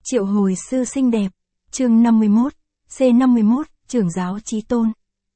Triệu hồi sư xinh đẹp, chương 51, C51, trưởng giáo chí tôn.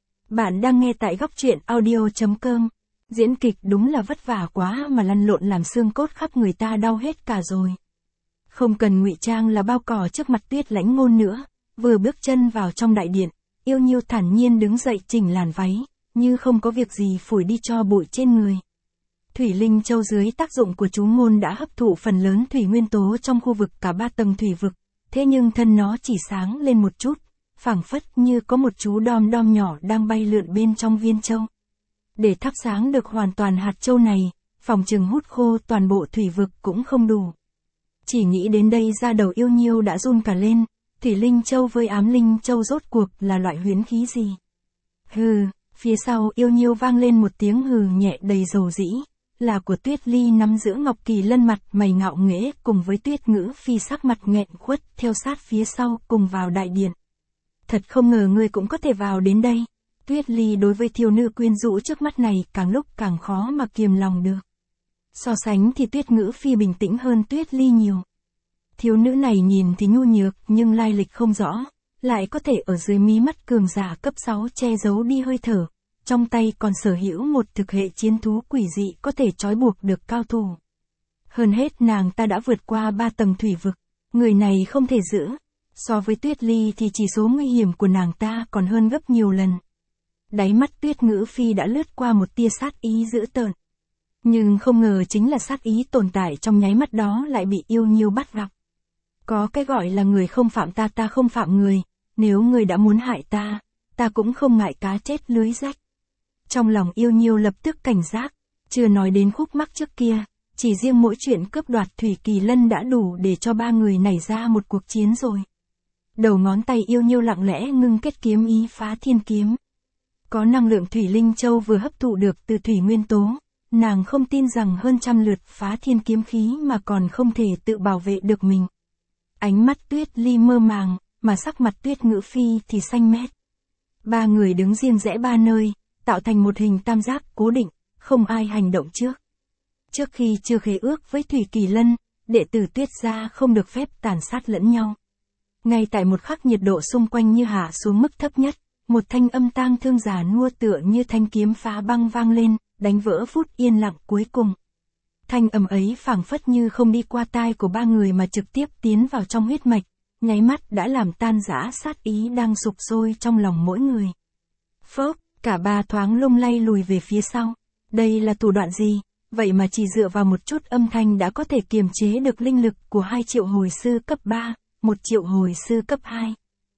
Bạn đang nghe tại góc truyện audio.com. Diễn kịch đúng là vất vả quá mà lăn lộn làm xương cốt khắp người ta đau hết cả rồi. Không cần ngụy trang là bao cỏ trước mặt Tuyết Lãnh Ngôn nữa, vừa bước chân vào trong đại điện, Yêu Nhiêu thản nhiên đứng dậy chỉnh làn váy, như không có việc gì phủi đi cho bụi trên người. Thủy Linh Châu dưới tác dụng của chú ngôn đã hấp thụ phần lớn thủy nguyên tố trong khu vực cả 3 tầng thủy vực, thế nhưng thân nó chỉ sáng lên một chút, phảng phất như có một chú đom đom nhỏ đang bay lượn bên trong viên châu. Để thắp sáng được hoàn toàn hạt châu này, phòng chừng hút khô toàn bộ thủy vực cũng không đủ. Chỉ nghĩ đến đây da đầu Yêu Nhiêu đã run cả lên, Thủy Linh Châu với Ám Linh Châu rốt cuộc là loại huyễn khí gì? Hừ, phía sau Yêu Nhiêu vang lên một tiếng hừ nhẹ đầy dầu dĩ, là của Tuyết Ly nắm giữ Ngọc Kỳ Lân mặt mày ngạo nghễ cùng với Tuyết Ngữ Phi sắc mặt nghẹn khuất theo sát phía sau cùng vào đại điện. Thật không ngờ ngươi cũng có thể vào đến đây. Tuyết Ly đối với thiếu nữ quyến rũ trước mắt này càng lúc càng khó mà kiềm lòng được. So sánh thì Tuyết Ngữ Phi bình tĩnh hơn Tuyết Ly nhiều. Thiếu nữ này nhìn thì nhu nhược nhưng lai lịch không rõ, lại có thể ở dưới mí mắt cường giả cấp 6 che giấu đi hơi thở, trong tay còn sở hữu một thực hệ chiến thú quỷ dị có thể trói buộc được cao thủ. Hơn hết nàng ta đã vượt qua 3 tầng thủy vực, người này không thể giữ. So với Tuyết Ly thì chỉ số nguy hiểm của nàng ta còn hơn gấp nhiều lần. Đáy mắt Tuyết Ngữ Phi đã lướt qua một tia sát ý dữ tợn. Nhưng không ngờ chính là sát ý tồn tại trong nháy mắt đó lại bị Yêu Nhiêu bắt gặp. Có cái gọi là người không phạm ta ta không phạm người, nếu người đã muốn hại ta, ta cũng không ngại cá chết lưới rách. Trong lòng Yêu Nhiêu lập tức cảnh giác, chưa nói đến khúc mắc trước kia, chỉ riêng mỗi chuyện cướp đoạt Thủy Kỳ Lân đã đủ để cho ba người nảy ra một cuộc chiến rồi. Đầu ngón tay Yêu Nhiêu lặng lẽ ngưng kết kiếm ý Phá Thiên Kiếm. Có năng lượng Thủy Linh Châu vừa hấp thụ được từ thủy nguyên tố, nàng không tin rằng hơn trăm lượt Phá Thiên Kiếm khí mà còn không thể tự bảo vệ được mình. Ánh mắt Tuyết Ly mơ màng, mà sắc mặt Tuyết Ngữ Phi thì xanh mét. Ba người đứng riêng rẽ ba nơi, tạo thành một hình tam giác cố định, không ai hành động trước. Trước khi chưa khế ước với Thủy Kỳ Lân, đệ tử Tuyết gia không được phép tàn sát lẫn nhau. Ngay tại một khắc nhiệt độ xung quanh như hạ xuống mức thấp nhất, một thanh âm tang thương già nua tựa như thanh kiếm phá băng vang lên, đánh vỡ phút yên lặng cuối cùng. Thanh âm ấy phảng phất như không đi qua tai của ba người mà trực tiếp tiến vào trong huyết mạch, nháy mắt đã làm tan rã sát ý đang sục sôi trong lòng mỗi người. Phốc, cả ba thoáng lung lay lùi về phía sau. Đây là thủ đoạn gì? Vậy mà chỉ dựa vào một chút âm thanh đã có thể kiềm chế được linh lực của 2 triệu hồi sư cấp 3, 1 triệu hồi sư cấp 2.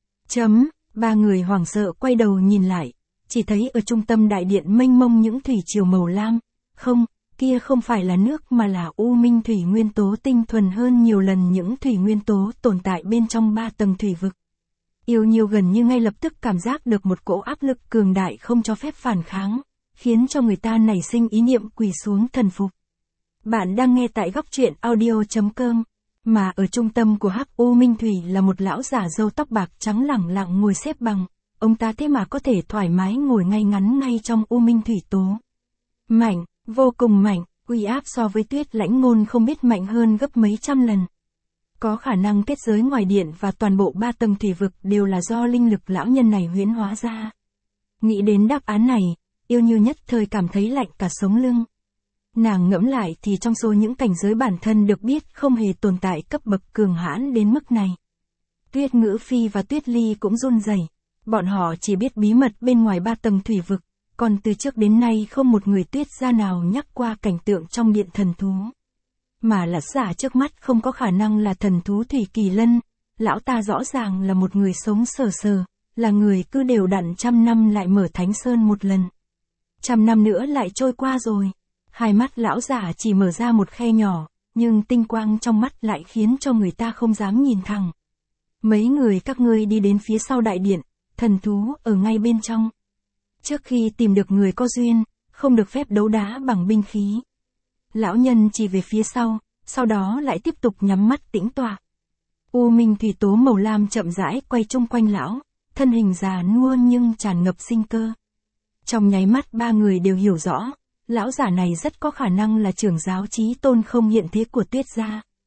Ba người hoảng sợ quay đầu nhìn lại, chỉ thấy ở trung tâm đại điện mênh mông những thủy triều màu lam. Không, kia không phải là nước mà là u minh thủy nguyên tố tinh thuần hơn nhiều lần những thủy nguyên tố tồn tại bên trong 3 tầng thủy vực. Yêu Nhiêu gần như ngay lập tức cảm giác được một cỗ áp lực cường đại không cho phép phản kháng, khiến cho người ta nảy sinh ý niệm quỳ xuống thần phục. Bạn đang nghe tại góc truyện audio.com. Mà ở trung tâm của Hắc U Minh Thủy là một lão giả râu tóc bạc trắng lẳng lặng ngồi xếp bằng, ông ta thế mà có thể thoải mái ngồi ngay ngắn ngay trong U Minh Thủy tố. Mạnh, vô cùng mạnh, uy áp so với Tuyết Lãnh Ngôn không biết mạnh hơn gấp mấy trăm lần. Có khả năng kết giới ngoài điện và toàn bộ 3 tầng thủy vực đều là do linh lực lão nhân này huyễn hóa ra. Nghĩ đến đáp án này, Yêu Nhiêu nhất thời cảm thấy lạnh cả sống lưng. Nàng ngẫm lại thì trong số những cảnh giới bản thân được biết không hề tồn tại cấp bậc cường hãn đến mức này. Tuyết Ngữ Phi và Tuyết Ly cũng run rẩy, bọn họ chỉ biết bí mật bên ngoài 3 tầng thủy vực, còn từ trước đến nay không một người Tuyết gia nào nhắc qua cảnh tượng trong điện thần thú. Mà là giả trước mắt không có khả năng là thần thú Thủy Kỳ Lân, lão ta rõ ràng là một người sống sờ sờ, là người cứ đều đặn trăm năm lại mở Thánh Sơn một lần. 100 năm nữa lại trôi qua rồi. Hai mắt lão giả chỉ mở ra một khe nhỏ, nhưng tinh quang trong mắt lại khiến cho người ta không dám nhìn thẳng. Mấy người các ngươi đi đến phía sau đại điện, thần thú ở ngay bên trong. Trước khi tìm được người có duyên, không được phép đấu đá bằng binh khí. Lão nhân chỉ về phía sau đó lại tiếp tục nhắm mắt tĩnh tọa. U Minh Thủy tố màu lam chậm rãi quay chung quanh lão, thân hình già nua nhưng tràn ngập sinh cơ. Trong nháy mắt ba người đều hiểu rõ. Lão giả này rất có khả năng là trưởng giáo chí tôn không hiện thế của Tuyết gia.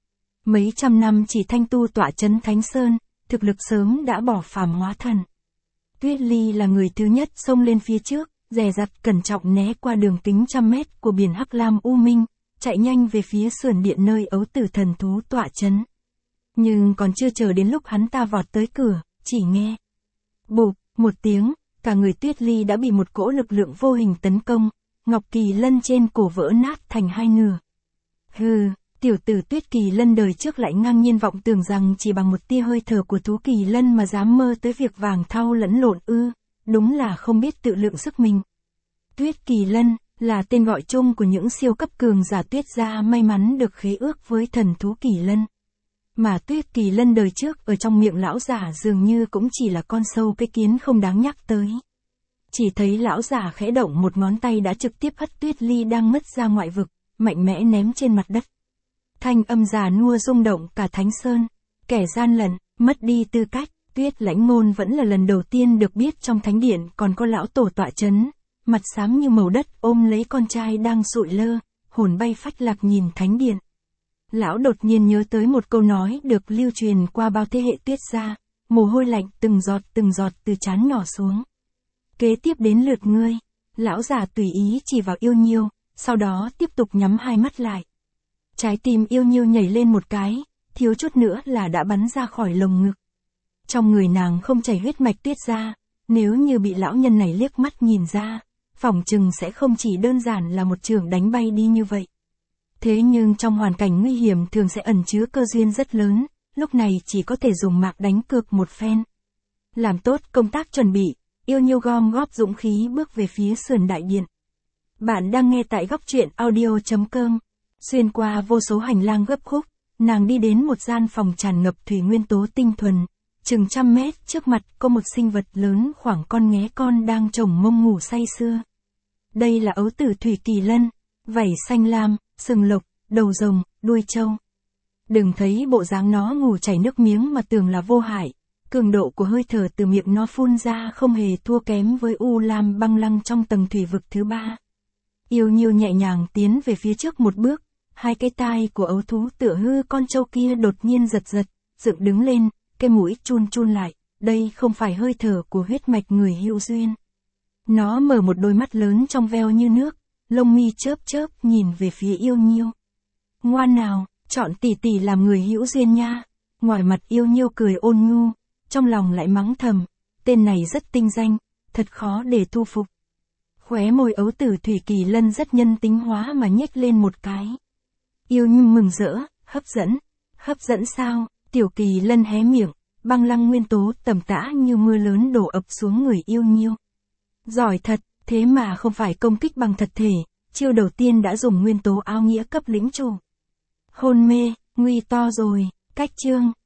Mấy trăm năm chỉ thanh tu tọa trấn Thánh Sơn, thực lực sớm đã bỏ phàm hóa thần. Tuyết Ly là người thứ nhất xông lên phía trước, dè dặt cẩn trọng né qua đường kính trăm mét của biển Hắc Lam U Minh, chạy nhanh về phía sườn điện nơi ấu tử thần thú tọa trấn. Nhưng còn chưa chờ đến lúc hắn ta vọt tới cửa, chỉ nghe bụp, một tiếng, cả người Tuyết Ly đã bị một cỗ lực lượng vô hình tấn công, ngọc kỳ lân trên cổ vỡ nát thành hai nửa. Hừ, tiểu tử Tuyết Kỳ Lân đời trước lại ngang nhiên vọng tưởng rằng chỉ bằng một tia hơi thở của thú kỳ lân mà dám mơ tới việc vàng thau lẫn lộn ư, đúng là không biết tự lượng sức mình. Tuyết Kỳ Lân là tên gọi chung của những siêu cấp cường giả Tuyết gia may mắn được khế ước với thần thú Kỳ Lân. Mà Tuyết Kỳ Lân đời trước ở trong miệng lão giả dường như cũng chỉ là con sâu cái kiến không đáng nhắc tới. Chỉ thấy lão giả khẽ động một ngón tay đã trực tiếp hất Tuyết Ly đang ngất ra ngoại vực, mạnh mẽ ném trên mặt đất. Thanh âm già nua rung động cả Thánh Sơn. Kẻ gian lận, mất đi tư cách, Tuyết Lãnh Ngôn vẫn là lần đầu tiên được biết trong thánh điện còn có lão tổ tọa trấn, mặt xám như màu đất ôm lấy con trai đang sụi lơ, hồn bay phách lạc nhìn thánh điện. Lão đột nhiên nhớ tới một câu nói được lưu truyền qua bao thế hệ Tuyết gia, mồ hôi lạnh từng giọt từ trán nhỏ xuống. Kế tiếp đến lượt ngươi, lão già tùy ý chỉ vào Yêu Nhiêu, sau đó tiếp tục nhắm hai mắt lại. Trái tim Yêu Nhiêu nhảy lên một cái, thiếu chút nữa là đã bắn ra khỏi lồng ngực. Trong người nàng không chảy huyết mạch Tuyết gia, nếu như bị lão nhân này liếc mắt nhìn ra, phỏng chừng sẽ không chỉ đơn giản là một chưởng đánh bay đi như vậy. Thế nhưng trong hoàn cảnh nguy hiểm thường sẽ ẩn chứa cơ duyên rất lớn, lúc này chỉ có thể dùng mạc đánh cược một phen. Làm tốt công tác chuẩn bị, Yêu Nhiêu gom góp dũng khí bước về phía sườn đại điện. Bạn đang nghe tại góc truyện audio.com. Xuyên qua vô số hành lang gấp khúc, nàng đi đến một gian phòng tràn ngập thủy nguyên tố tinh thuần, chừng trăm mét trước mặt có một sinh vật lớn khoảng con nghé con đang chồng mông ngủ say sưa. Đây là ấu tử Thủy Kỳ Lân, vảy xanh lam, sừng lộc, đầu rồng, đuôi trâu. Đừng thấy bộ dáng nó ngủ chảy nước miếng mà tưởng là vô hại, cường độ của hơi thở từ miệng nó phun ra không hề thua kém với U Lam băng lăng trong tầng thủy vực thứ ba. Yêu Nhiêu nhẹ nhàng tiến về phía trước một bước, hai cái tai của ấu thú tựa hư con trâu kia đột nhiên giật, dựng đứng lên, cái mũi chun lại, đây không phải hơi thở của huyết mạch người hữu duyên. Nó mở một đôi mắt lớn trong veo như nước, lông mi chớp nhìn về phía Yêu Nhiêu. Ngoan nào, chọn tỷ tỷ làm người hữu duyên nha. Ngoài mặt Yêu Nhiêu cười ôn nhu, trong lòng lại mắng thầm, tên này rất tinh danh, thật khó để thu phục. Khóe môi ấu tử Thủy Kỳ Lân rất nhân tính hóa mà nhếch lên một cái. Yêu Nhiêu mừng rỡ, hấp dẫn sao? Tiểu Kỳ Lân hé miệng, băng lăng nguyên tố tầm tã như mưa lớn đổ ập xuống người Yêu Nhiêu. Giỏi thật, thế mà không phải công kích bằng thật thể, chiêu đầu tiên đã dùng nguyên tố áo nghĩa cấp lĩnh chủ. Hôn mê, nguy to rồi, cách chương.